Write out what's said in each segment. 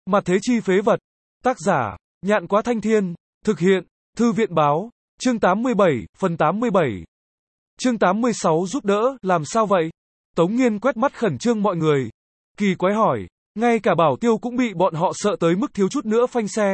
Mặt thế chi phế vật. Tác giả, Nhạn Quá Thanh Thiên. Thực hiện, Thư viện Báo. Chương 87, phần 87. Chương 86 giúp đỡ, làm sao vậy? Tống Nghiên quét mắt khẩn trương mọi người. Kỳ quái hỏi, ngay cả Bảo Tiêu cũng bị bọn họ sợ tới mức thiếu chút nữa phanh xe.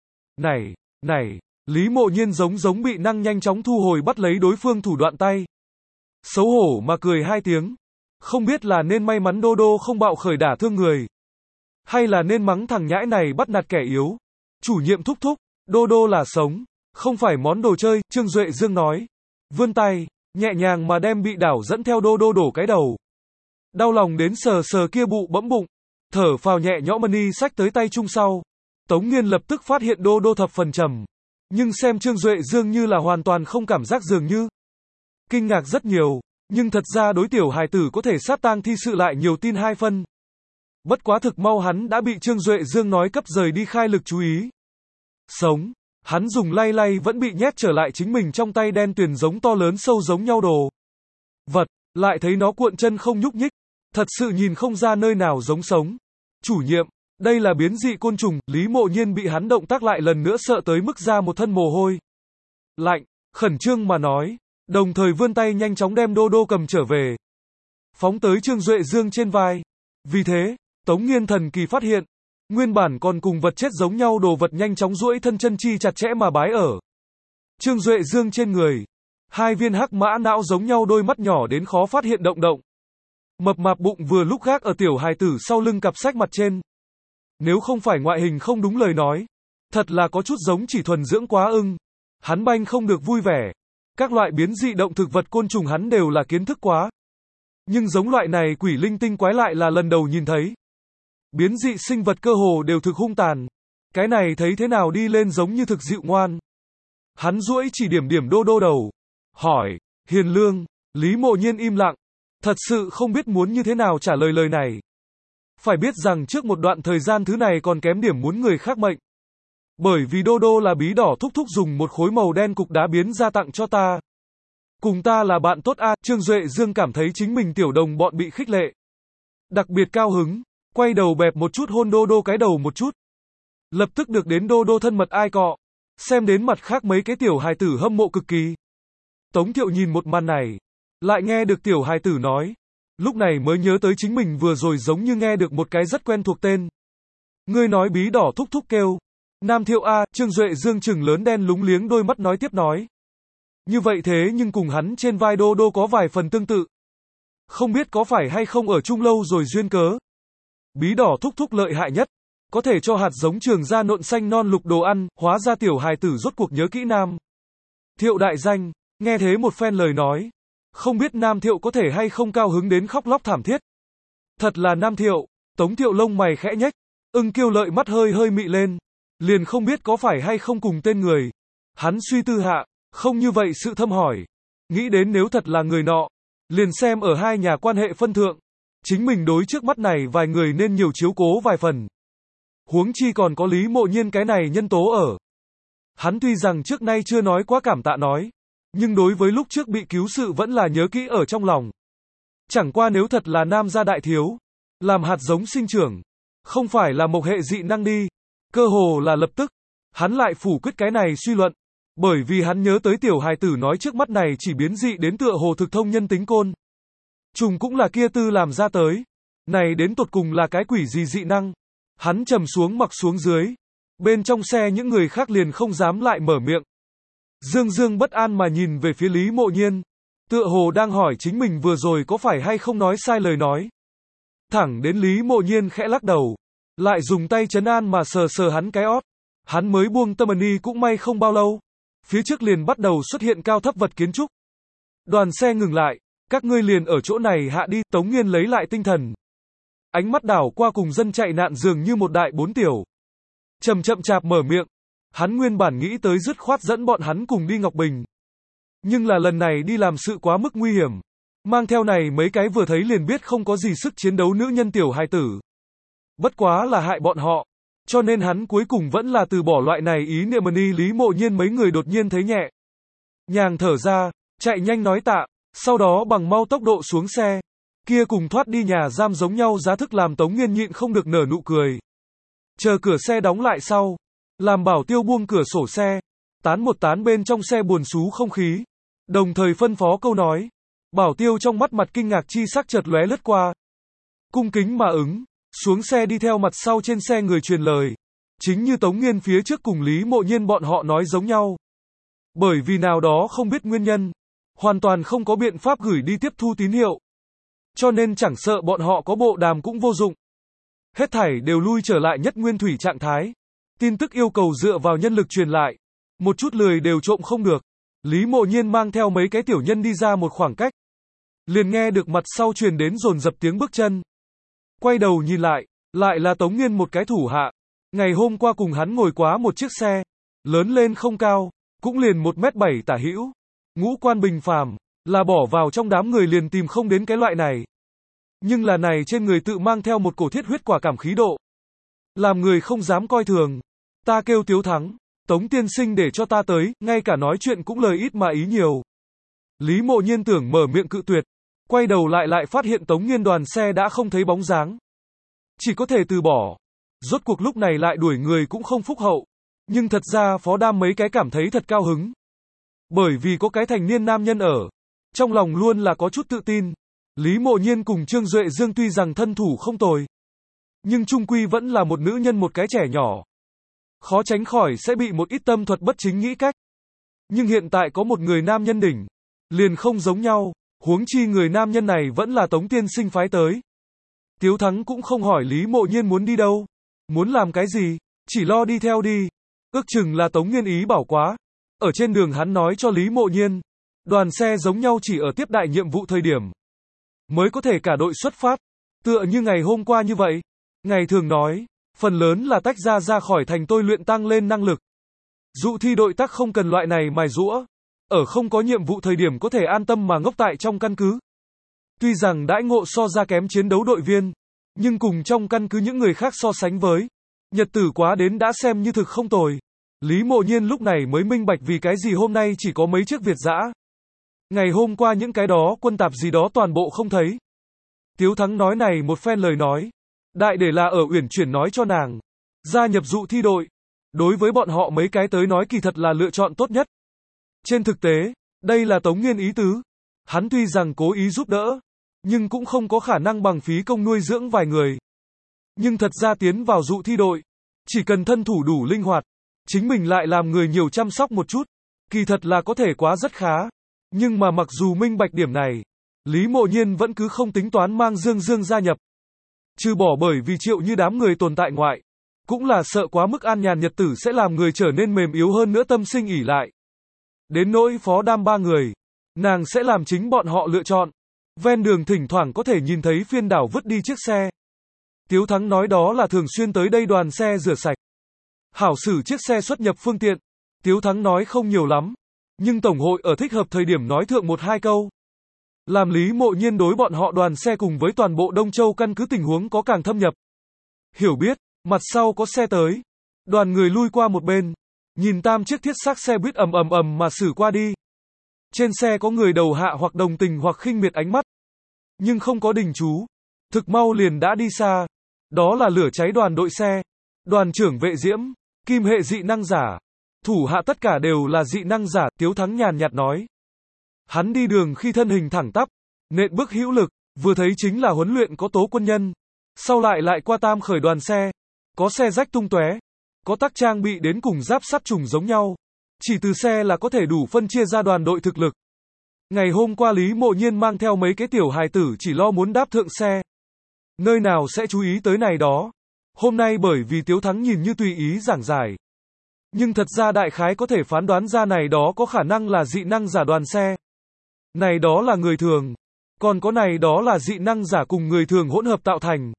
Này, Lý Mộ Nhiên giống bị năng nhanh chóng thu hồi bắt lấy đối phương thủ đoạn tay. Xấu hổ mà cười hai tiếng. Không biết là nên may mắn Đô Đô không bạo khởi đả thương người, hay là nên mắng thằng nhãi này bắt nạt kẻ yếu. Chủ nhiệm thúc, Đô Đô là sống, không phải món đồ chơi, Trương Duệ Dương nói. Vươn tay, nhẹ nhàng mà đem bị đảo dẫn theo Đô Đô đổ cái đầu. Đau lòng đến sờ kia bụ bẫm bụng, thở phào nhẹ nhõm Mani xách tới tay chung sau. Tống Nghiên lập tức phát hiện Đô Đô thập phần trầm, nhưng xem Trương Duệ Dương như là hoàn toàn không cảm giác dường như. Kinh ngạc rất nhiều, nhưng thật ra đối tiểu hài tử có thể sát tang thi sự lại nhiều tin hai phân. Bất quá thực mau hắn đã bị Trương Duệ Dương nói cấp rời đi khai lực chú ý. Sống, hắn dùng lay vẫn bị nhét trở lại chính mình trong tay đen tuyền giống to lớn sâu giống nhau đồ vật, lại thấy nó cuộn chân không nhúc nhích, thật sự nhìn không ra nơi nào giống sống. Chủ nhiệm, đây là biến dị côn trùng. Lý Mộ Nhiên bị hắn động tác lại lần nữa sợ tới mức ra một thân mồ hôi lạnh, khẩn trương mà nói, đồng thời vươn tay nhanh chóng đem Đô Đô cầm trở về, phóng tới Trương Duệ Dương trên vai. Vì thế, Tống Nghiên thần kỳ phát hiện, nguyên bản còn cùng vật chết giống nhau đồ vật nhanh chóng duỗi thân chân chi chặt chẽ mà bái ở Trương Duệ Dương trên người. Hai viên hắc mã não giống nhau đôi mắt nhỏ đến khó phát hiện động. Mập mạp bụng vừa lúc gác ở tiểu hài tử sau lưng cặp sách mặt trên. Nếu không phải ngoại hình không đúng lời nói, thật là có chút giống chỉ thuần dưỡng quá ưng. Hắn banh không được vui vẻ. Các loại biến dị động thực vật côn trùng hắn đều là kiến thức quá, nhưng giống loại này quỷ linh tinh quái lại là lần đầu nhìn thấy. Biến dị sinh vật cơ hồ đều thực hung tàn. Cái này thấy thế nào đi lên giống như thực dịu ngoan. Hắn duỗi chỉ điểm Đô Đô đầu, hỏi, hiền lương. Lý Mộ Nhiên im lặng, thật sự không biết muốn như thế nào trả lời lời này. Phải biết rằng trước một đoạn thời gian thứ này còn kém điểm muốn người khác mệnh. Bởi vì Đô Đô là bí đỏ thúc dùng một khối màu đen cục đá biến ra tặng cho ta. Cùng ta là bạn tốt a. Trương Duệ Dương cảm thấy chính mình tiểu đồng bọn bị khích lệ, đặc biệt cao hứng, quay đầu bẹp một chút hôn Đô Đô cái đầu một chút. Lập tức được đến Đô Đô thân mật ai cọ, xem đến mặt khác mấy cái tiểu hài tử hâm mộ cực kỳ. Tống Thiệu nhìn một màn này, lại nghe được tiểu hài tử nói, lúc này mới nhớ tới chính mình vừa rồi giống như nghe được một cái rất quen thuộc tên. Ngươi nói bí đỏ thúc kêu Nam Thiệu a. Trương Duệ Dương trừng lớn đen lúng liếng đôi mắt nói tiếp nói. Như vậy thế nhưng cùng hắn trên vai Đô Đô có vài phần tương tự. Không biết có phải hay không ở chung lâu rồi duyên cớ. Bí đỏ thúc lợi hại nhất, có thể cho hạt giống trường ra nộn xanh non lục đồ ăn. Hóa ra tiểu hài tử rốt cuộc nhớ kỹ Nam Thiệu đại danh. Nghe thế một phen lời nói, không biết Nam Thiệu có thể hay không cao hứng đến khóc lóc thảm thiết. Thật là Nam Thiệu. Tống Thiệu lông mày khẽ nhếch, ưng kiêu lợi mắt hơi mị lên, liền không biết có phải hay không cùng tên người. Hắn suy tư hạ, không như vậy sự thâm hỏi, nghĩ đến nếu thật là người nọ, liền xem ở hai nhà quan hệ phân thượng, chính mình đối trước mắt này vài người nên nhiều chiếu cố vài phần. Huống chi còn có Lý Mộ Nhiên cái này nhân tố ở. Hắn tuy rằng trước nay chưa nói quá cảm tạ nói, nhưng đối với lúc trước bị cứu sự vẫn là nhớ kỹ ở trong lòng. Chẳng qua nếu thật là nam gia đại thiếu, làm hạt giống sinh trưởng, không phải là mộc hệ dị năng đi, cơ hồ là lập tức, hắn lại phủ quyết cái này suy luận, bởi vì hắn nhớ tới tiểu hài tử nói trước mắt này chỉ biến dị đến tựa hồ thực thông nhân tính côn trùng cũng là kia tư làm ra tới. Này đến tột cùng là cái quỷ gì dị năng? Hắn trầm xuống mặc xuống dưới. Bên trong xe những người khác liền không dám lại mở miệng. Dương bất an mà nhìn về phía Lý Mộ Nhiên, tựa hồ đang hỏi chính mình vừa rồi có phải hay không nói sai lời nói. Thẳng đến Lý Mộ Nhiên khẽ lắc đầu, lại dùng tay trấn an mà sờ hắn cái ót. Hắn mới buông tâm Mani cũng may không bao lâu, phía trước liền bắt đầu xuất hiện cao thấp vật kiến trúc. Đoàn xe ngừng lại, các ngươi liền ở chỗ này hạ đi. Tống Nghiên lấy lại tinh thần, ánh mắt đảo qua cùng dân chạy nạn dường như một đại bốn tiểu. Chậm chạp mở miệng, hắn nguyên bản nghĩ tới dứt khoát dẫn bọn hắn cùng đi Ngọc Bình. Nhưng là lần này đi làm sự quá mức nguy hiểm, mang theo này mấy cái vừa thấy liền biết không có gì sức chiến đấu nữ nhân tiểu hài tử. Bất quá là hại bọn họ, cho nên hắn cuối cùng vẫn là từ bỏ loại này ý niệm. Mani Lý Mộ Nhiên mấy người đột nhiên thấy nhẹ nhàng thở ra, chạy nhanh nói tạ, sau đó bằng mau tốc độ xuống xe. Kia cùng thoát đi nhà giam giống nhau giá thức làm Tống Nghiên nhịn không được nở nụ cười. chờ cửa xe đóng lại sau. Làm Bảo Tiêu buông cửa sổ xe, tán một tán bên trong xe buồn xú không khí. Đồng thời phân phó câu nói. Bảo Tiêu trong mắt mặt kinh ngạc chi sắc chợt lóe lướt qua. Cung kính mà ứng, xuống xe đi theo mặt sau trên xe người truyền lời. Chính như Tống Nghiên phía trước cùng Lý Mộ Nhiên bọn họ nói giống nhau. Bởi vì nào đó không biết nguyên nhân, hoàn toàn không có biện pháp gửi đi tiếp thu tín hiệu. Cho nên chẳng sợ bọn họ có bộ đàm cũng vô dụng. Hết thảy đều lui trở lại nhất nguyên thủy trạng thái. Tin tức yêu cầu dựa vào nhân lực truyền lại. Một chút lười đều trộm không được. Lý Mộ Nhiên mang theo mấy cái tiểu nhân đi ra một khoảng cách. Liền nghe được mặt sau truyền đến dồn dập tiếng bước chân. Quay đầu nhìn lại là Tống Nghiên một cái thủ hạ. Ngày hôm qua cùng hắn ngồi quá một chiếc xe. Lớn lên không cao, cũng liền 1m7 tả hữu. Ngũ quan bình phàm, là bỏ vào trong đám người liền tìm không đến cái loại này. Nhưng là này trên người tự mang theo một cổ thiết huyết quả cảm khí độ. Làm người không dám coi thường. Ta kêu Tiếu Thắng, Tống tiên sinh để cho ta tới, ngay cả nói chuyện cũng lời ít mà ý nhiều. Lý Mộ Nhiên tưởng mở miệng cự tuyệt. Quay đầu lại phát hiện Tống Nghiên đoàn xe đã không thấy bóng dáng. Chỉ có thể từ bỏ. Rốt cuộc lúc này lại đuổi người cũng không phúc hậu. Nhưng thật ra Phó Đam mấy cái cảm thấy thật cao hứng. Bởi vì có cái thành niên nam nhân ở. Trong lòng luôn là có chút tự tin. Lý Mộ Nhiên cùng Trương Duệ Dương tuy rằng thân thủ không tồi. Nhưng chung quy vẫn là một nữ nhân một cái trẻ nhỏ. Khó tránh khỏi sẽ bị một ít tâm thuật bất chính nghĩ cách. Nhưng hiện tại có một người nam nhân đỉnh. Liền không giống nhau. Huống chi người nam nhân này vẫn là Tống tiên sinh phái tới. Tiếu Thắng cũng không hỏi Lý Mộ Nhiên muốn đi đâu. Muốn làm cái gì. Chỉ lo đi theo đi. Ước chừng là Tống Nghiên ý bảo quá. Ở trên đường hắn nói cho Lý Mộ Nhiên. Đoàn xe giống nhau chỉ ở tiếp đại nhiệm vụ thời điểm. Mới có thể cả đội xuất phát. Tựa như ngày hôm qua như vậy. Ngày thường nói. Phần lớn là tách ra khỏi thành tôi luyện tăng lên năng lực. Dụ thi đội tác không cần loại này mài giũa. Ở không có nhiệm vụ thời điểm có thể an tâm mà ngốc tại trong căn cứ. Tuy rằng đãi ngộ so ra kém chiến đấu đội viên. Nhưng cùng trong căn cứ những người khác so sánh với. Nhật tử quá đến đã xem như thực không tồi. Lý Mộ Nhiên lúc này mới minh bạch vì cái gì hôm nay chỉ có mấy chiếc Việt dã. Ngày hôm qua những cái đó quân tạp gì đó toàn bộ không thấy. Tiếu Thắng nói này một phen lời nói. Đại để là ở Uyển Chuyển nói cho nàng. Gia nhập dụ thi đội. Đối với bọn họ mấy cái tới nói kỳ thật là lựa chọn tốt nhất. Trên thực tế, đây là Tống Nghiên ý tứ. Hắn tuy rằng cố ý giúp đỡ. Nhưng cũng không có khả năng bằng phí công nuôi dưỡng vài người. Nhưng thật ra tiến vào dụ thi đội. Chỉ cần thân thủ đủ linh hoạt. Chính mình lại làm người nhiều chăm sóc một chút. Kỳ thật là có thể quá rất khá. Nhưng mà mặc dù minh bạch điểm này. Lý Mộ Nhiên vẫn cứ không tính toán mang Dương gia nhập. Trừ bỏ bởi vì Triệu Như đám người tồn tại ngoại. Cũng là sợ quá mức an nhàn nhật tử sẽ làm người trở nên mềm yếu hơn nữa tâm sinh ỷ lại. Đến nỗi Phó Đam ba người. Nàng sẽ làm chính bọn họ lựa chọn. Ven đường thỉnh thoảng có thể nhìn thấy phiên đảo vứt đi chiếc xe. Tiếu Thắng nói đó là thường xuyên tới đây đoàn xe rửa sạch. Hảo xử chiếc xe xuất nhập phương tiện. Tiếu Thắng nói không nhiều lắm. Nhưng Tổng hội ở thích hợp thời điểm nói thượng một hai câu. Làm Lý Mộ Nhiên đối bọn họ đoàn xe cùng với toàn bộ Đông Châu căn cứ tình huống có càng thâm nhập. Hiểu biết, mặt sau có xe tới. Đoàn người lui qua một bên. Nhìn tam chiếc thiết xác xe buýt ầm mà xử qua đi. Trên xe có người đầu hạ hoặc đồng tình hoặc khinh miệt ánh mắt. Nhưng không có đình chú. Thực mau liền đã đi xa. Đó là lửa cháy đoàn đội xe. Đoàn trưởng Vệ Diễm, kim hệ dị năng giả. Thủ hạ tất cả đều là dị năng giả, Tiếu Thắng nhàn nhạt nói. Hắn đi đường khi thân hình thẳng tắp, nện bước hữu lực, vừa thấy chính là huấn luyện có tố quân nhân. Sau lại qua tam khởi đoàn xe. Có xe rách tung tóe, có tác trang bị đến cùng giáp sắt trùng giống nhau. Chỉ từ xe là có thể đủ phân chia ra đoàn đội thực lực. Ngày hôm qua Lý Mộ Nhiên mang theo mấy cái tiểu hài tử chỉ lo muốn đáp thượng xe. Nơi nào sẽ chú ý tới này đó. Hôm nay bởi vì Tiếu Thắng nhìn như tùy ý giảng giải. Nhưng thật ra đại khái có thể phán đoán ra này đó có khả năng là dị năng giả đoàn xe. Này đó là người thường. Còn có này đó là dị năng giả cùng người thường hỗn hợp tạo thành.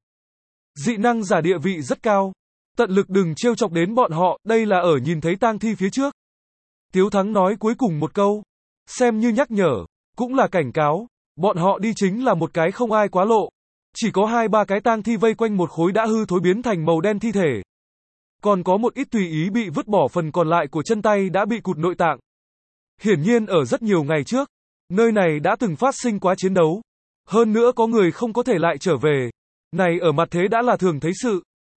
Dị năng giả địa vị rất cao. Tận lực đừng trêu chọc đến bọn họ, đây là ở nhìn thấy tang thi phía trước. Tiếu Thắng nói cuối cùng một câu. Xem như nhắc nhở, cũng là cảnh cáo. Bọn họ đi chính là một cái không ai quá lộ. Chỉ có 2-3 cái tang thi vây quanh một khối đã hư thối biến thành màu đen thi thể. Còn có một ít tùy ý bị vứt bỏ phần còn lại của chân tay đã bị cụt nội tạng. Hiển nhiên ở rất nhiều ngày trước, nơi này đã từng phát sinh quá chiến đấu. Hơn nữa có người không có thể lại trở về. Này ở mặt thế đã là thường thấy sự.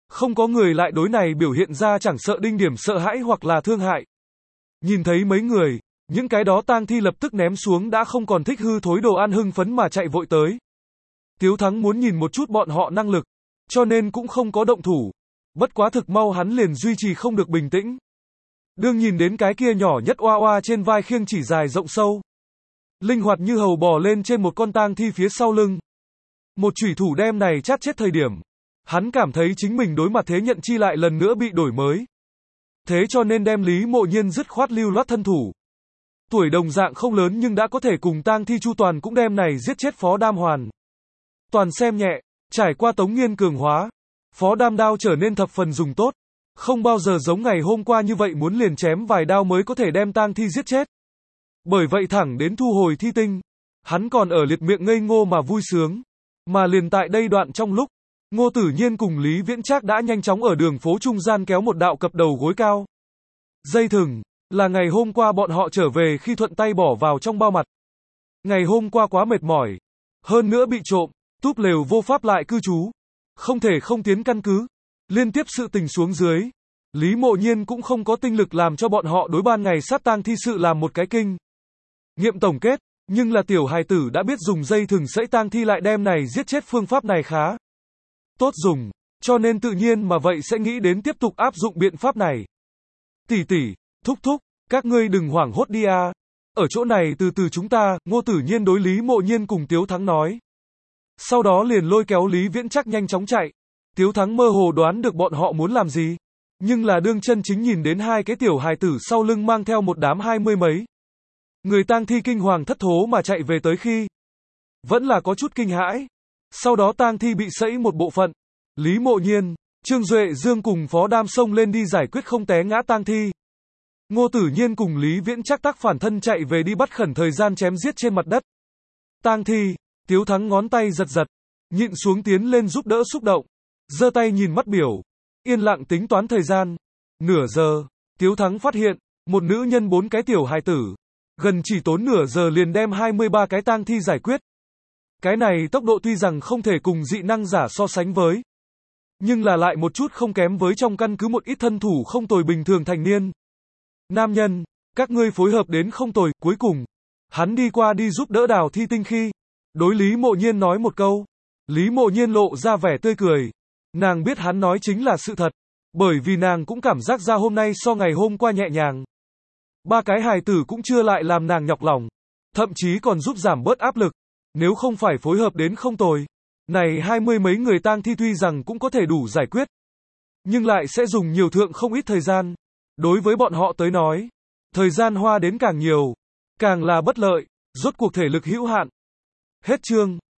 Không có người lại đối này biểu hiện ra chẳng sợ đinh điểm sợ hãi hoặc là thương hại. Nhìn thấy mấy người, những cái đó tang thi lập tức ném xuống đã không còn thích hư thối đồ ăn hưng phấn mà chạy vội tới. Tiếu Thắng muốn nhìn một chút bọn họ năng lực, cho nên cũng không có động thủ. Bất quá thực mau hắn liền duy trì không được bình tĩnh. Đương nhìn đến cái kia nhỏ nhất oa oa trên vai khiêng chỉ dài rộng sâu. Linh hoạt như hầu bò lên trên một con tang thi phía sau lưng. Một chủy thủ đem này chát chết thời điểm. Hắn cảm thấy chính mình đối mặt thế nhận chi lại lần nữa bị đổi mới. Thế cho nên đem Lý Mộ Nhiên dứt khoát lưu loát thân thủ. Tuổi đồng dạng không lớn nhưng đã có thể cùng tang thi chu toàn cũng đem này giết chết Phó Đam Hoàn. Toàn xem nhẹ, trải qua Tống Nghiên cường hóa. Phó Đam đao trở nên thập phần dùng tốt. Không bao giờ giống ngày hôm qua như vậy muốn liền chém vài đao mới có thể đem tang thi giết chết. Bởi vậy thẳng đến thu hồi thi tinh, hắn còn ở liệt miệng ngây ngô mà vui sướng. Mà liền tại đây đoạn trong lúc, Ngô Tử Nhiên cùng Lý Viễn Trác đã nhanh chóng ở đường phố trung gian kéo một đạo cập đầu gối cao. Dây thừng, là ngày hôm qua bọn họ trở về khi thuận tay bỏ vào trong bao mặt. Ngày hôm qua quá mệt mỏi, hơn nữa bị trộm, túp lều vô pháp lại cư trú, không thể không tiến căn cứ. Liên tiếp sự tình xuống dưới, Lý Mộ Nhiên cũng không có tinh lực làm cho bọn họ đối ban ngày sát tang thi sự làm một cái kinh nghiệm tổng kết, nhưng là tiểu hài tử đã biết dùng dây thừng sẫy tang thi lại đem này giết chết phương pháp này khá tốt dùng, cho nên tự nhiên mà vậy sẽ nghĩ đến tiếp tục áp dụng biện pháp này. Tỷ tỷ, thúc thúc, các ngươi đừng hoảng hốt đi a. Ở chỗ này từ từ chúng ta, Ngô Tử Nhiên đối Lý Mộ Nhiên cùng Tiếu Thắng nói. Sau đó liền lôi kéo Lý Viễn Trác nhanh chóng chạy. Tiếu Thắng mơ hồ đoán được bọn họ muốn làm gì. Nhưng là đương chân chính nhìn đến hai cái tiểu hài tử sau lưng mang theo một đám 20 mấy. Người tang thi kinh hoàng thất thố mà chạy về tới khi. Vẫn là có chút kinh hãi. Sau đó tang thi bị sẫy một bộ phận. Lý Mộ Nhiên, Trương Duệ Dương cùng Phó Đam xông lên đi giải quyết không té ngã tang thi. Ngô Tử Nhiên cùng Lý Viễn Trác tác phản thân chạy về đi bắt khẩn thời gian chém giết trên mặt đất. Tang thi, Tiếu Thắng ngón tay giật giật, nhịn xuống tiến lên giúp đỡ xúc động, giơ tay nhìn mắt biểu, yên lặng tính toán thời gian. Nửa giờ, Tiếu Thắng phát hiện, một nữ nhân 4 cái tiểu hài tử, gần chỉ tốn nửa giờ liền đem 23 cái tang thi giải quyết. Cái này tốc độ tuy rằng không thể cùng dị năng giả so sánh với, nhưng là lại một chút không kém với trong căn cứ một ít thân thủ không tồi bình thường thành niên. Nam nhân, các ngươi phối hợp đến không tồi, cuối cùng, hắn đi qua đi giúp đỡ đào thi tinh khi, đối Lý Mộ Nhiên nói một câu. Lý Mộ Nhiên lộ ra vẻ tươi cười. Nàng biết hắn nói chính là sự thật, bởi vì nàng cũng cảm giác ra hôm nay so ngày hôm qua nhẹ nhàng. 3 cái hài tử cũng chưa lại làm nàng nhọc lòng, thậm chí còn giúp giảm bớt áp lực. Nếu không phải phối hợp đến không tồi, này 20 mấy người tang thi tuy rằng cũng có thể đủ giải quyết, nhưng lại sẽ dùng nhiều thượng không ít thời gian. Đối với bọn họ tới nói, thời gian hoa đến càng nhiều, càng là bất lợi, rốt cuộc thể lực hữu hạn. Hết chương.